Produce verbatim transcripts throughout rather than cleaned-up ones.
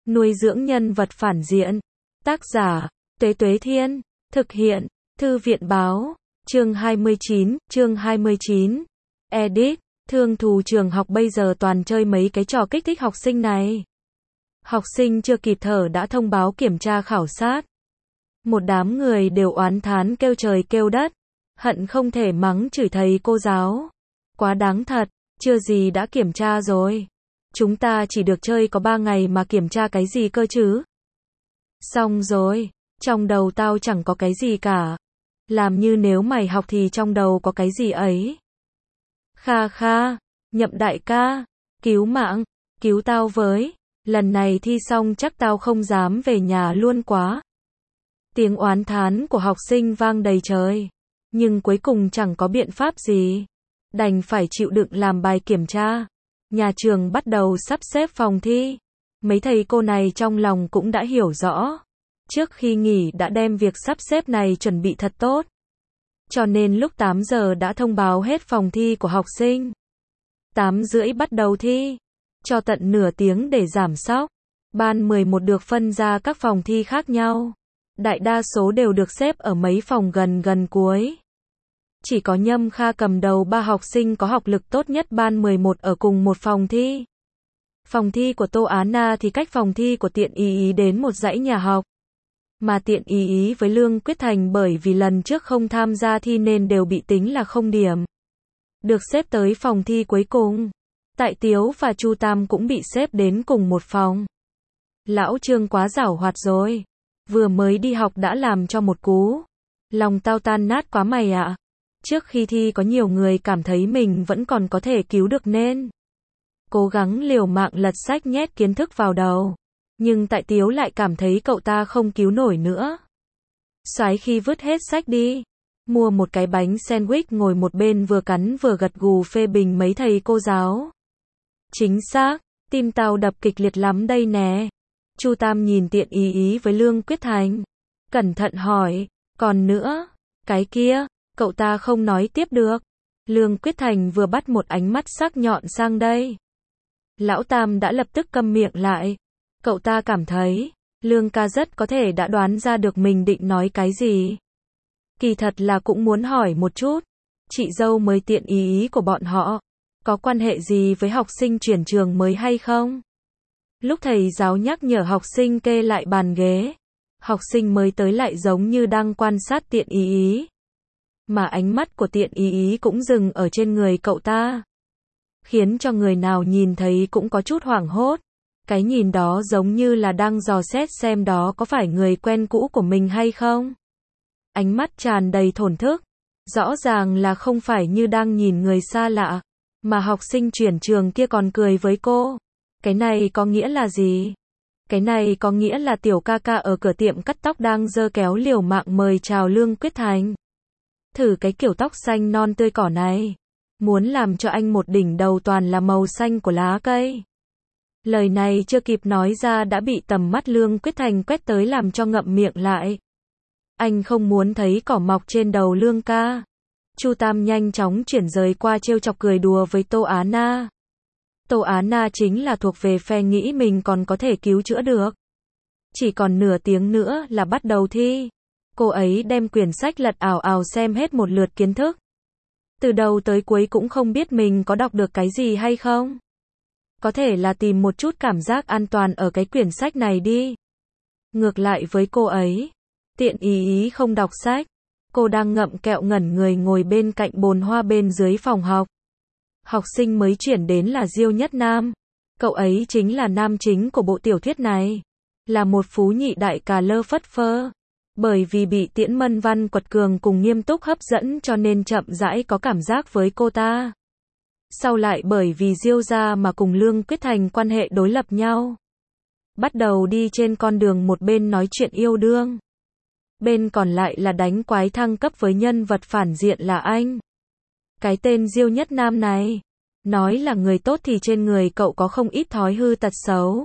Nuôi dưỡng nhân vật phản diện. Tác giả, Tuế Tuế Thiên. Thực hiện, Thư viện Báo. Chương hai mươi chín, chương hai mươi chín. Edit, thương thù trường học bây giờ toàn chơi mấy cái trò kích thích học sinh này. Học sinh chưa kịp thở đã thông báo kiểm tra khảo sát. Một đám người đều oán thán kêu trời kêu đất, hận không thể mắng chửi thầy cô giáo. Quá đáng thật, chưa gì đã kiểm tra rồi. Chúng ta chỉ được chơi có ba ngày mà kiểm tra cái gì cơ chứ? Xong rồi, trong đầu tao chẳng có cái gì cả. Làm như nếu mày học thì trong đầu có cái gì ấy. Kha kha, Nhậm đại ca, cứu mạng, cứu tao với. Lần này thi xong chắc tao không dám về nhà luôn quá. Tiếng oán thán của học sinh vang đầy trời. Nhưng cuối cùng chẳng có biện pháp gì. Đành phải chịu đựng làm bài kiểm tra. Nhà trường bắt đầu sắp xếp phòng thi. Mấy thầy cô này trong lòng cũng đã hiểu rõ. Trước khi nghỉ đã đem việc sắp xếp này chuẩn bị thật tốt. Cho nên lúc tám giờ đã thông báo hết phòng thi của học sinh. tám rưỡi bắt đầu thi. Cho tận nửa tiếng để giảm sóc. Ban mười một được phân ra các phòng thi khác nhau. Đại đa số đều được xếp ở mấy phòng gần gần cuối. Chỉ có Nhâm Kha cầm đầu ba học sinh có học lực tốt nhất ban mười một ở cùng một phòng thi. Phòng thi của Tô Á Na thì cách phòng thi của Tiện Ý Ý đến một dãy nhà học. Mà Tiện Ý Ý với Lương Quyết Thành bởi vì lần trước không tham gia thi nên đều bị tính là không điểm. Được xếp tới phòng thi cuối cùng. Tại Tiếu và Chu Tam cũng bị xếp đến cùng một phòng. Lão Trương quá giảo hoạt rồi. Vừa mới đi học đã làm cho một cú. Lòng tao tan nát quá mày ạ. Trước khi thi có nhiều người cảm thấy mình vẫn còn có thể cứu được nên cố gắng liều mạng lật sách nhét kiến thức vào đầu. Nhưng tại Tiếu lại cảm thấy cậu ta không cứu nổi nữa. Soái khi vứt hết sách đi. Mua một cái bánh sandwich ngồi một bên vừa cắn vừa gật gù phê bình mấy thầy cô giáo. Chính xác, tim tao đập kịch liệt lắm đây nè. Chu Tam nhìn Tiện Ý Ý với Lương Quyết Thành. Cẩn thận hỏi, còn nữa, cái kia, cậu ta không nói tiếp được. Lương Quyết Thành vừa bắt một ánh mắt sắc nhọn sang đây. Lão Tam đã lập tức câm miệng lại. Cậu ta cảm thấy, Lương ca rất có thể đã đoán ra được mình định nói cái gì. Kỳ thật là cũng muốn hỏi một chút. Chị dâu mới Tiện Ý Ý của bọn họ. Có quan hệ gì với học sinh chuyển trường mới hay không? Lúc thầy giáo nhắc nhở học sinh kê lại bàn ghế. Học sinh mới tới lại giống như đang quan sát Tiện Ý Ý. Mà ánh mắt của Tiện Ý Ý cũng dừng ở trên người cậu ta. Khiến cho người nào nhìn thấy cũng có chút hoảng hốt. Cái nhìn đó giống như là đang dò xét xem đó có phải người quen cũ của mình hay không. Ánh mắt tràn đầy thổn thức. Rõ ràng là không phải như đang nhìn người xa lạ. Mà học sinh chuyển trường kia còn cười với cô. Cái này có nghĩa là gì? Cái này có nghĩa là tiểu ca ca ở cửa tiệm cắt tóc đang giơ kéo liều mạng mời chào Lương Quyết Thành. Thử cái kiểu tóc xanh non tươi cỏ này. Muốn làm cho anh một đỉnh đầu toàn là màu xanh của lá cây. Lời này chưa kịp nói ra đã bị tầm mắt Lương Quyết Thành quét tới làm cho ngậm miệng lại. Anh không muốn thấy cỏ mọc trên đầu Lương ca. Chu Tam nhanh chóng chuyển rời qua trêu chọc cười đùa với Tô Á Na. Tô Á Na chính là thuộc về phe nghĩ mình còn có thể cứu chữa được. Chỉ còn nửa tiếng nữa là bắt đầu thi. Cô ấy đem quyển sách lật ào ào xem hết một lượt kiến thức. Từ đầu tới cuối cũng không biết mình có đọc được cái gì hay không. Có thể là tìm một chút cảm giác an toàn ở cái quyển sách này đi. Ngược lại với cô ấy, Tiện Ý Ý không đọc sách. Cô đang ngậm kẹo ngẩn người ngồi bên cạnh bồn hoa bên dưới phòng học. Học sinh mới chuyển đến là Diêu Nhất Nam. Cậu ấy chính là nam chính của bộ tiểu thuyết này. Là một phú nhị đại cà lơ phất phơ. Bởi vì bị Tiễn Mân Văn quật cường cùng nghiêm túc hấp dẫn cho nên chậm rãi có cảm giác với cô ta. Sau lại bởi vì Diêu gia mà cùng Lương Quyết Thành quan hệ đối lập nhau. Bắt đầu đi trên con đường một bên nói chuyện yêu đương. Bên còn lại là đánh quái thăng cấp với nhân vật phản diện là anh. Cái tên Diêu Nhất Nam này. Nói là người tốt thì trên người cậu có không ít thói hư tật xấu.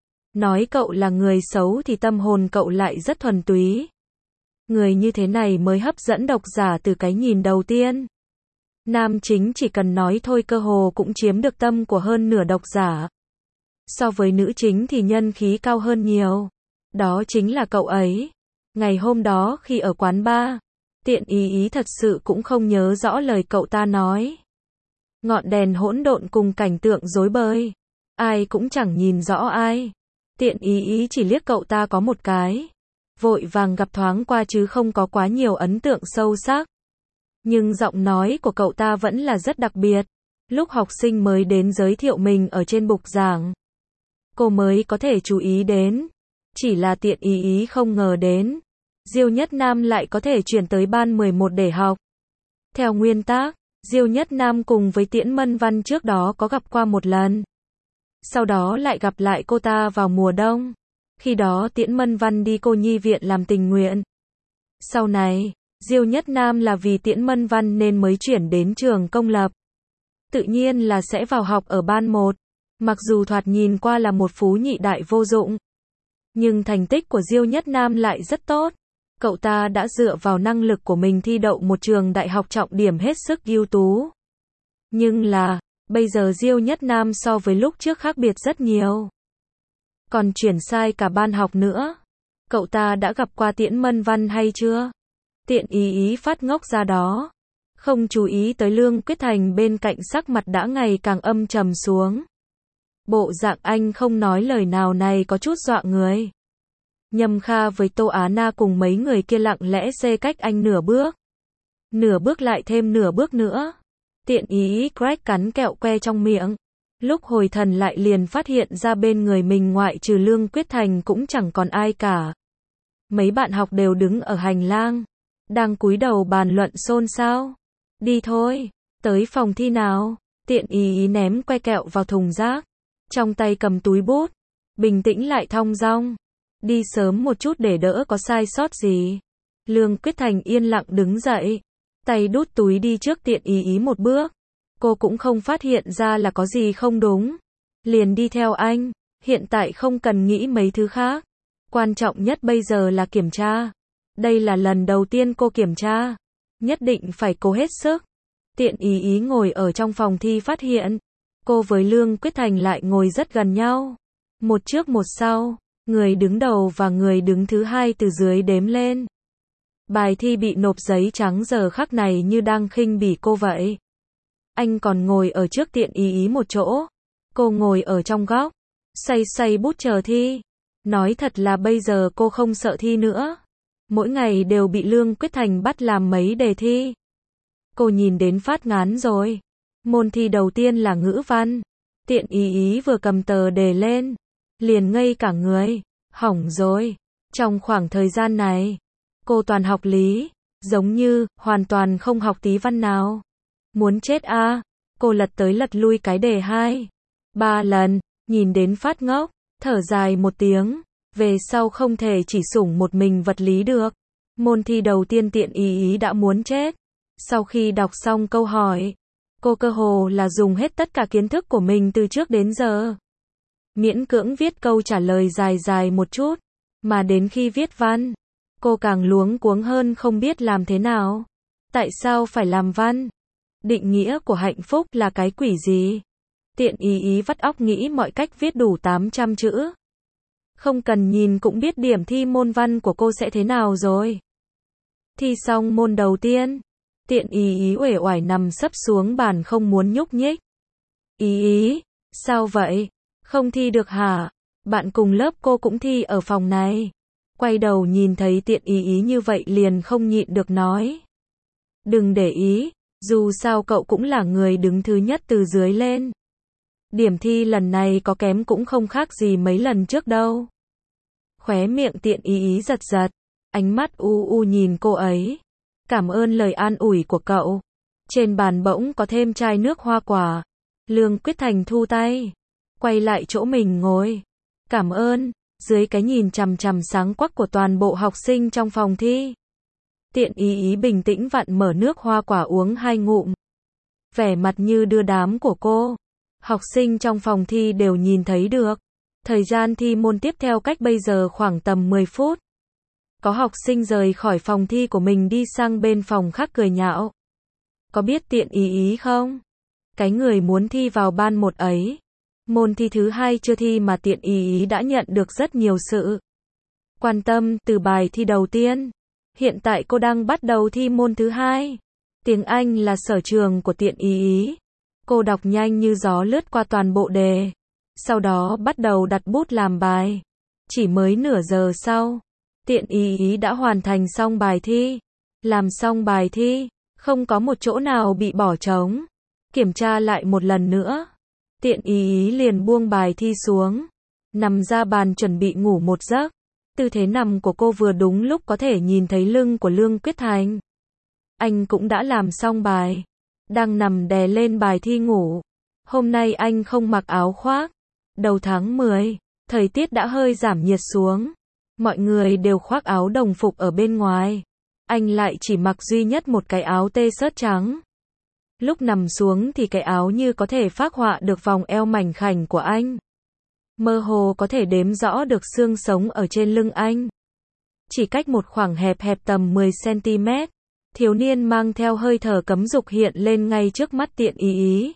Nói cậu là người xấu thì tâm hồn cậu lại rất thuần túy. Người như thế này mới hấp dẫn độc giả từ cái nhìn đầu tiên. Nam chính chỉ cần nói thôi cơ hồ cũng chiếm được tâm của hơn nửa độc giả. So với nữ chính thì nhân khí cao hơn nhiều. Đó chính là cậu ấy. Ngày hôm đó khi ở quán bar, Tiện Ý Ý thật sự cũng không nhớ rõ lời cậu ta nói. Ngọn đèn hỗn độn cùng cảnh tượng rối bời. Ai cũng chẳng nhìn rõ ai. Tiện Ý Ý chỉ liếc cậu ta có một cái. Vội vàng gặp thoáng qua chứ không có quá nhiều ấn tượng sâu sắc. Nhưng giọng nói của cậu ta vẫn là rất đặc biệt. Lúc học sinh mới đến giới thiệu mình ở trên bục giảng, cô mới có thể chú ý đến. Chỉ là Tiện Ý Ý không ngờ đến, Diêu Nhất Nam lại có thể chuyển tới ban mười một để học. Theo nguyên tắc, Diêu Nhất Nam cùng với Tiễn Mân Văn trước đó có gặp qua một lần. Sau đó lại gặp lại cô ta vào mùa đông. Khi đó Tiễn Mân Văn đi cô nhi viện làm tình nguyện. Sau này, Diêu Nhất Nam là vì Tiễn Mân Văn nên mới chuyển đến trường công lập. Tự nhiên là sẽ vào học ở ban một. Mặc dù thoạt nhìn qua là một phú nhị đại vô dụng, nhưng thành tích của Diêu Nhất Nam lại rất tốt. Cậu ta đã dựa vào năng lực của mình thi đậu một trường đại học trọng điểm hết sức ưu tú. Nhưng là, bây giờ Diêu Nhất Nam so với lúc trước khác biệt rất nhiều. Còn chuyển sai cả ban học nữa. Cậu ta đã gặp qua Tiễn Mân Văn hay chưa? Tiện Ý Ý phát ngốc ra đó. Không chú ý tới Lương Quyết Thành bên cạnh sắc mặt đã ngày càng âm trầm xuống. Bộ dạng anh không nói lời nào này có chút dọa người. Nhâm Kha với Tô Á Na cùng mấy người kia lặng lẽ xê cách anh nửa bước. Nửa bước lại thêm nửa bước nữa. Tiện Ý Ý crack cắn kẹo que trong miệng. Lúc hồi thần lại liền phát hiện ra bên người mình ngoại trừ Lương Quyết Thành cũng chẳng còn ai cả. Mấy bạn học đều đứng ở hành lang, đang cúi đầu bàn luận xôn xao. Đi thôi, tới phòng thi nào. Tiện Ý Ý ném que kẹo vào thùng rác, trong tay cầm túi bút, bình tĩnh lại thong dong. Đi sớm một chút để đỡ có sai sót gì. Lương Quyết Thành yên lặng đứng dậy, tay đút túi đi trước Tiện Ý Ý một bước. Cô cũng không phát hiện ra là có gì không đúng. Liền đi theo anh, hiện tại không cần nghĩ mấy thứ khác. Quan trọng nhất bây giờ là kiểm tra. Đây là lần đầu tiên cô kiểm tra. Nhất định phải cố hết sức. Tiện Ý Ý ngồi ở trong phòng thi phát hiện. Cô với Lương Quyết Thành lại ngồi rất gần nhau. Một trước một sau, người đứng đầu và người đứng thứ hai từ dưới đếm lên. Bài thi bị nộp giấy trắng giờ khắc này như đang khinh bỉ cô vậy. Anh còn ngồi ở trước Tiện Ý Ý một chỗ. Cô ngồi ở trong góc, xoay xoay bút chờ thi. Nói thật là bây giờ cô không sợ thi nữa. Mỗi ngày đều bị Lương Quyết Thành bắt làm mấy đề thi. Cô nhìn đến phát ngán rồi. Môn thi đầu tiên là ngữ văn. Tiện Ý Ý vừa cầm tờ đề lên, liền ngây cả người. Hỏng rồi. Trong khoảng thời gian này, cô toàn học lý, giống như, hoàn toàn không học tí văn nào. Muốn chết a. À. Cô lật tới lật lui cái đề hai, ba lần, nhìn đến phát ngốc, thở dài một tiếng. Về sau không thể chỉ sủng một mình vật lý được. Môn thi đầu tiên Tiện Ý Ý đã muốn chết. Sau khi đọc xong câu hỏi, cô cơ hồ là dùng hết tất cả kiến thức của mình từ trước đến giờ. Miễn cưỡng viết câu trả lời dài dài một chút. Mà đến khi viết văn, cô càng luống cuống hơn không biết làm thế nào. Tại sao phải làm văn? Định nghĩa của hạnh phúc là cái quỷ gì? Tiện Ý Ý vắt óc nghĩ mọi cách viết đủ tám trăm chữ. Không cần nhìn cũng biết điểm thi môn văn của cô sẽ thế nào rồi. Thi xong môn đầu tiên, Tiện Ý Ý uể oải nằm sấp xuống bàn không muốn nhúc nhích. Ý Ý, sao vậy? Không thi được hả? Bạn cùng lớp cô cũng thi ở phòng này. Quay đầu nhìn thấy Tiện Ý Ý như vậy liền không nhịn được nói. Đừng để ý, dù sao cậu cũng là người đứng thứ nhất từ dưới lên. Điểm thi lần này có kém cũng không khác gì mấy lần trước đâu. Khóe miệng Tiện Ý Ý giật giật, ánh mắt u u nhìn cô ấy. Cảm ơn lời an ủi của cậu. Trên bàn bỗng có thêm chai nước hoa quả. Lương Quyết Thành thu tay, quay lại chỗ mình ngồi. Cảm ơn, dưới cái nhìn chằm chằm sáng quắc của toàn bộ học sinh trong phòng thi. Tiện Ý Ý bình tĩnh vặn mở nước hoa quả uống hai ngụm. Vẻ mặt như đưa đám của cô, học sinh trong phòng thi đều nhìn thấy được. Thời gian thi môn tiếp theo cách bây giờ khoảng tầm mười phút. Có học sinh rời khỏi phòng thi của mình đi sang bên phòng khác cười nhạo. Có biết Tiện Ý Ý không? Cái người muốn thi vào ban một ấy, Môn thi thứ hai chưa thi mà Tiện Ý Ý đã nhận được rất nhiều sự quan tâm từ bài thi đầu tiên. Hiện tại cô đang bắt đầu thi môn thứ hai. Tiếng Anh là sở trường của Tiện Ý Ý. Cô đọc nhanh như gió lướt qua toàn bộ đề. Sau đó bắt đầu đặt bút làm bài. Chỉ mới nửa giờ sau, Tiện Ý Ý đã hoàn thành xong bài thi. Làm xong bài thi, không có một chỗ nào bị bỏ trống. Kiểm tra lại một lần nữa, Tiện Ý Ý liền buông bài thi xuống, nằm ra bàn chuẩn bị ngủ một giấc. Tư thế nằm của cô vừa đúng lúc có thể nhìn thấy lưng của Lương Quyết Thành. Anh cũng đã làm xong bài, đang nằm đè lên bài thi ngủ. Hôm nay anh không mặc áo khoác. Đầu tháng mười, thời tiết đã hơi giảm nhiệt xuống. Mọi người đều khoác áo đồng phục ở bên ngoài. Anh lại chỉ mặc duy nhất một cái áo t-shirt trắng. Lúc nằm xuống thì cái áo như có thể phác họa được vòng eo mảnh khảnh của anh. Mơ hồ có thể đếm rõ được xương sống ở trên lưng anh. Chỉ cách một khoảng hẹp hẹp tầm mười xăng-ti-mét, thiếu niên mang theo hơi thở cấm dục hiện lên ngay trước mắt Tiện Ý Ý.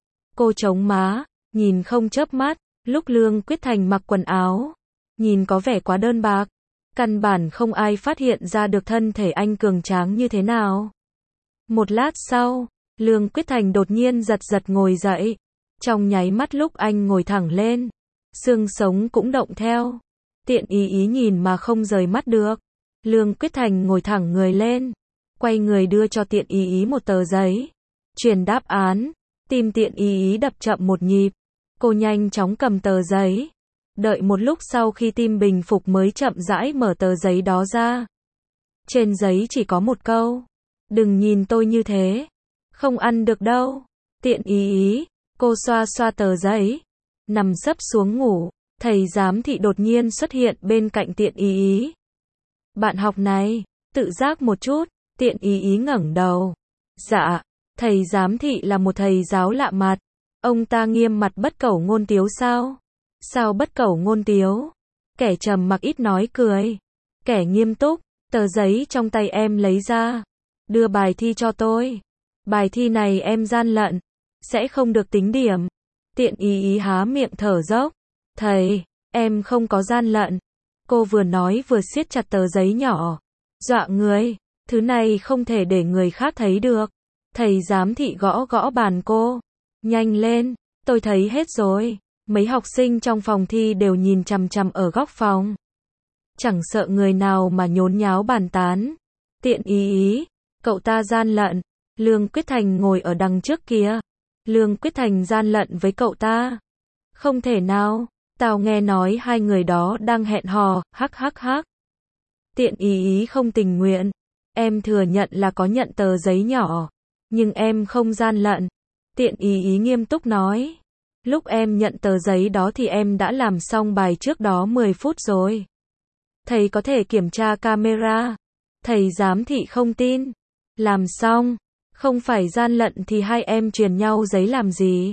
Cô chống má, nhìn không chớp mắt, lúc Lương Quyết Thành mặc quần áo, nhìn có vẻ quá đơn bạc. Căn bản không ai phát hiện ra được thân thể anh cường tráng như thế nào. Một lát sau, Lương Quyết Thành đột nhiên giật giật ngồi dậy. Trong nháy mắt lúc anh ngồi thẳng lên, xương sống cũng động theo. Tiện Ý Ý nhìn mà không rời mắt được. Lương Quyết Thành ngồi thẳng người lên, quay người đưa cho Tiện Ý Ý một tờ giấy. Truyền đáp án. Tim Tiện Ý Ý đập chậm một nhịp. Cô nhanh chóng cầm tờ giấy. Đợi một lúc sau khi tim bình phục mới chậm rãi mở tờ giấy đó ra. Trên giấy chỉ có một câu. Đừng nhìn tôi như thế. Không ăn được đâu. Tiện Ý Ý. Cô xoa xoa tờ giấy. Nằm sấp xuống ngủ. Thầy giám thị đột nhiên xuất hiện bên cạnh Tiện Ý Ý. Bạn học này, tự giác một chút. Tiện Ý Ý ngẩng đầu. Dạ. Thầy giám thị là một thầy giáo lạ mặt. Ông ta nghiêm mặt bất cẩu ngôn tiếu sao? Sao bất cẩu ngôn tiếu? Kẻ trầm mặc ít nói cười. Kẻ nghiêm túc. Tờ giấy trong tay em lấy ra. Đưa bài thi cho tôi. Bài thi này em gian lận. Sẽ không được tính điểm. Tiện Ý Ý há miệng thở dốc. Thầy, em không có gian lận. Cô vừa nói vừa siết chặt tờ giấy nhỏ. Dọa người. Thứ này không thể để người khác thấy được. Thầy giám thị gõ gõ bàn cô. Nhanh lên, tôi thấy hết rồi. Mấy học sinh trong phòng thi đều nhìn chằm chằm ở góc phòng. Chẳng sợ người nào mà nhốn nháo bàn tán. Tiện Ý Ý, cậu ta gian lận. Lương Quyết Thành ngồi ở đằng trước kia. Lương Quyết Thành gian lận với cậu ta. Không thể nào, tao nghe nói hai người đó đang hẹn hò, hắc hắc hắc. Tiện Ý Ý không tình nguyện. Em thừa nhận là có nhận tờ giấy nhỏ. Nhưng em không gian lận. Tiện Ý Ý nghiêm túc nói. Lúc em nhận tờ giấy đó thì em đã làm xong bài trước đó mười phút rồi. Thầy có thể kiểm tra camera. Thầy giám thị không tin. Làm xong. Không phải gian lận thì hai em truyền nhau giấy làm gì?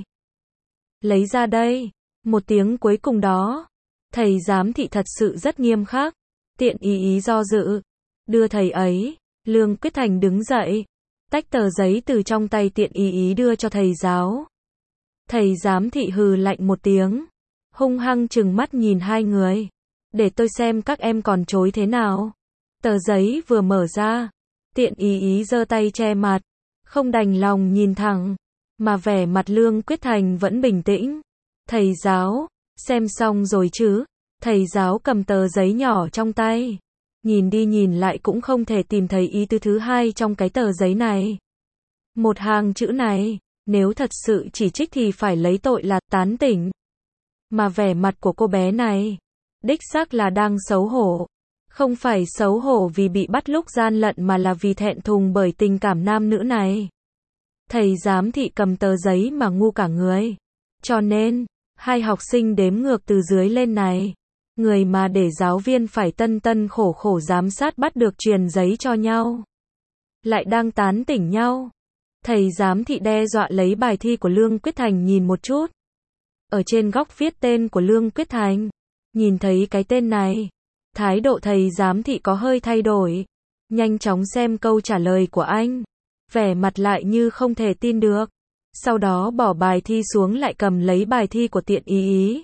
Lấy ra đây. Một tiếng cuối cùng đó. Thầy giám thị thật sự rất nghiêm khắc. Tiện Ý Ý do dự. Đưa thầy ấy. Lương Quyết Thành đứng dậy. Tách tờ giấy từ trong tay Tiện Ý Ý đưa cho thầy giáo. Thầy giám thị hừ lạnh một tiếng. Hung hăng trừng mắt nhìn hai người. Để tôi xem các em còn chối thế nào. Tờ giấy vừa mở ra. Tiện Ý Ý giơ tay che mặt. Không đành lòng nhìn thẳng. Mà vẻ mặt Lương Quyết Thành vẫn bình tĩnh. Thầy giáo, xem xong rồi chứ? Thầy giáo cầm tờ giấy nhỏ trong tay. Nhìn đi nhìn lại cũng không thể tìm thấy ý tứ thứ hai trong cái tờ giấy này. Một hàng chữ này, nếu thật sự chỉ trích thì phải lấy tội là tán tỉnh. Mà vẻ mặt của cô bé này, đích xác là đang xấu hổ. Không phải xấu hổ vì bị bắt lúc gian lận mà là vì thẹn thùng bởi tình cảm nam nữ này. Thầy giám thị cầm tờ giấy mà ngu cả người. Cho nên, hai học sinh đếm ngược từ dưới lên này. Người mà để giáo viên phải tân tân khổ khổ giám sát bắt được truyền giấy cho nhau. Lại đang tán tỉnh nhau. Thầy giám thị đe dọa lấy bài thi của Lương Quyết Thành nhìn một chút. Ở trên góc viết tên của Lương Quyết Thành. Nhìn thấy cái tên này. Thái độ thầy giám thị có hơi thay đổi. Nhanh chóng xem câu trả lời của anh. Vẻ mặt lại như không thể tin được. Sau đó bỏ bài thi xuống lại cầm lấy bài thi của Tiện Ý Ý.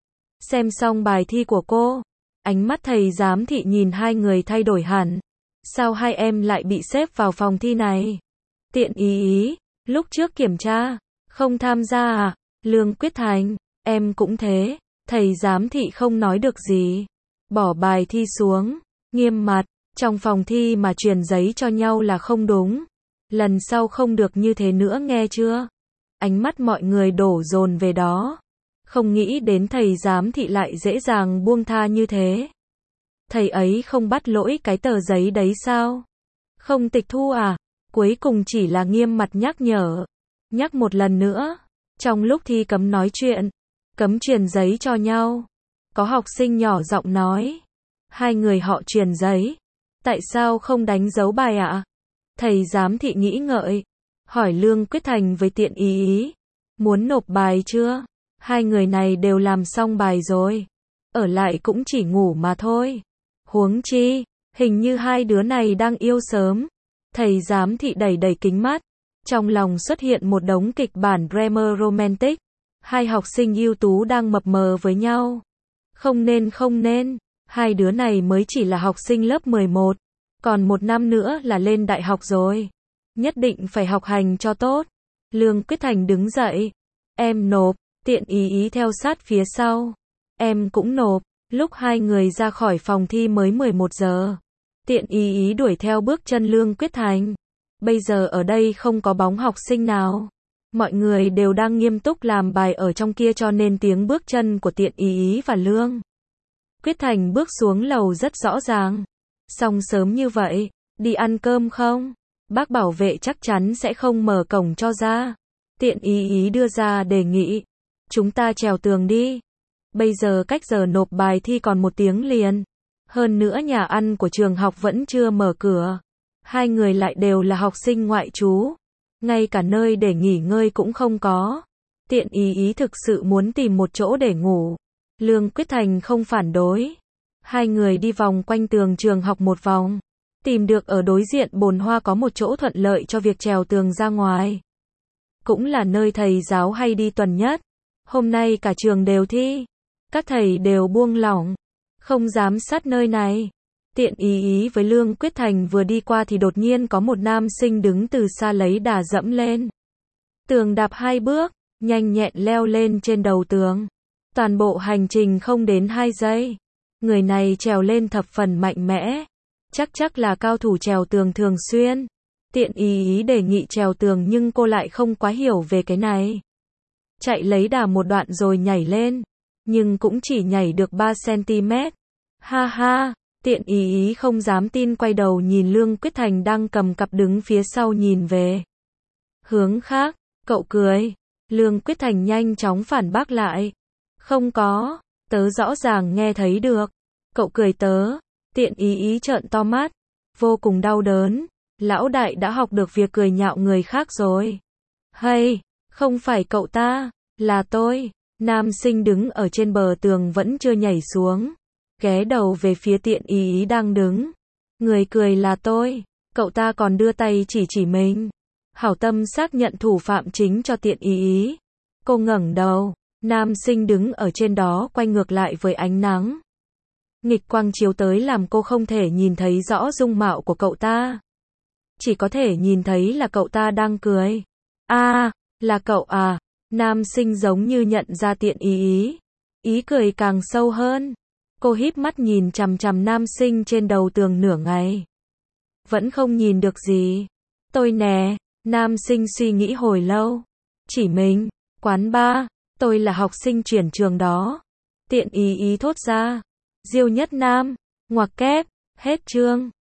Xem xong bài thi của cô, ánh mắt thầy giám thị nhìn hai người thay đổi hẳn. Sao hai em lại bị xếp vào phòng thi này? Tiện Ý Ý, lúc trước kiểm tra, không tham gia à? Lương Quyết Thành, em cũng thế. Thầy giám thị không nói được gì. Bỏ bài thi xuống, nghiêm mặt, trong phòng thi mà truyền giấy cho nhau là không đúng. Lần sau không được như thế nữa nghe chưa? Ánh mắt mọi người đổ dồn về đó. Không nghĩ đến thầy giám thị lại dễ dàng buông tha như thế. Thầy ấy không bắt lỗi cái tờ giấy đấy sao? Không tịch thu à? Cuối cùng chỉ là nghiêm mặt nhắc nhở. Nhắc một lần nữa. Trong lúc thi cấm nói chuyện, cấm truyền giấy cho nhau. Có học sinh nhỏ giọng nói. Hai người họ truyền giấy. Tại sao không đánh dấu bài ạ? Thầy giám thị nghĩ ngợi. Hỏi Lương Quyết Thành với Tiện Ý Ý. Muốn nộp bài chưa? Hai người này đều làm xong bài rồi. Ở lại cũng chỉ ngủ mà thôi. Huống chi, hình như hai đứa này đang yêu sớm. Thầy giám thị đẩy đẩy kính mắt. Trong lòng xuất hiện một đống kịch bản drama romantic. Hai học sinh ưu tú đang mập mờ với nhau. Không nên không nên. Hai đứa này mới chỉ là học sinh lớp mười một. Còn một năm nữa là lên đại học rồi. Nhất định phải học hành cho tốt. Lương Quyết Thành đứng dậy. Em nộp. Tiện Ý Ý theo sát phía sau. Em cũng nộp. Lúc hai người ra khỏi phòng thi mới mười một giờ. Tiện Ý Ý đuổi theo bước chân Lương Quyết Thành. Bây giờ ở đây không có bóng học sinh nào. Mọi người đều đang nghiêm túc làm bài ở trong kia cho nên tiếng bước chân của Tiện Ý Ý và Lương Quyết Thành bước xuống lầu rất rõ ràng. Xong sớm như vậy, đi ăn cơm không? Bác bảo vệ chắc chắn sẽ không mở cổng cho ra. Tiện Ý Ý đưa ra đề nghị. Chúng ta trèo tường đi. Bây giờ cách giờ nộp bài thi còn một tiếng liền. Hơn nữa nhà ăn của trường học vẫn chưa mở cửa. Hai người lại đều là học sinh ngoại trú. Ngay cả nơi để nghỉ ngơi cũng không có. Tiện Ý Ý thực sự muốn tìm một chỗ để ngủ. Lương Quyết Thành không phản đối. Hai người đi vòng quanh tường trường học một vòng. Tìm được ở đối diện bồn hoa có một chỗ thuận lợi cho việc trèo tường ra ngoài. Cũng là nơi thầy giáo hay đi tuần nhất. Hôm nay cả trường đều thi. Các thầy đều buông lỏng. Không dám sát nơi này. Tiện Ý Ý với Lương Quyết Thành vừa đi qua thì đột nhiên có một nam sinh đứng từ xa lấy đà dẫm lên tường, đạp hai bước, nhanh nhẹn leo lên trên đầu tường. Toàn bộ hành trình không đến hai giây. Người này trèo lên thập phần mạnh mẽ. Chắc chắc là cao thủ trèo tường thường xuyên. Tiện Ý Ý đề nghị trèo tường nhưng cô lại không quá hiểu về cái này. Chạy lấy đà một đoạn rồi nhảy lên. Nhưng cũng chỉ nhảy được ba xăng-ti-mét. Ha ha. Tiện Ý Ý không dám tin quay đầu nhìn Lương Quyết Thành đang cầm cặp đứng phía sau nhìn về hướng khác. Cậu cười. Lương Quyết Thành nhanh chóng phản bác lại. Không có. Tớ rõ ràng nghe thấy được. Cậu cười tớ. Tiện Ý Ý trợn to mắt. Vô cùng đau đớn. Lão đại đã học được việc cười nhạo người khác rồi. Hay, không phải cậu ta, là tôi. Nam sinh đứng ở trên bờ tường vẫn chưa nhảy xuống. Ghé đầu về phía Tiện Ý Ý đang đứng. Người cười là tôi. Cậu ta còn đưa tay chỉ chỉ mình. Hảo tâm xác nhận thủ phạm chính cho Tiện Ý Ý. Cô ngẩng đầu. Nam sinh đứng ở trên đó quay ngược lại với ánh nắng. Nghịch quang chiếu tới làm cô không thể nhìn thấy rõ dung mạo của cậu ta. Chỉ có thể nhìn thấy là cậu ta đang cười. À, là cậu à. Nam sinh giống như nhận ra Tiện Ý Ý. Ý cười càng sâu hơn. Cô híp mắt nhìn chằm chằm nam sinh trên đầu tường nửa ngày. Vẫn không nhìn được gì. Tôi nè. Nam sinh suy nghĩ hồi lâu. Chỉ mình. Quán ba. Tôi là học sinh chuyển trường đó. Tiện Ý Ý thốt ra. Diêu Nhất Nam. Ngoặc kép. Hết chương.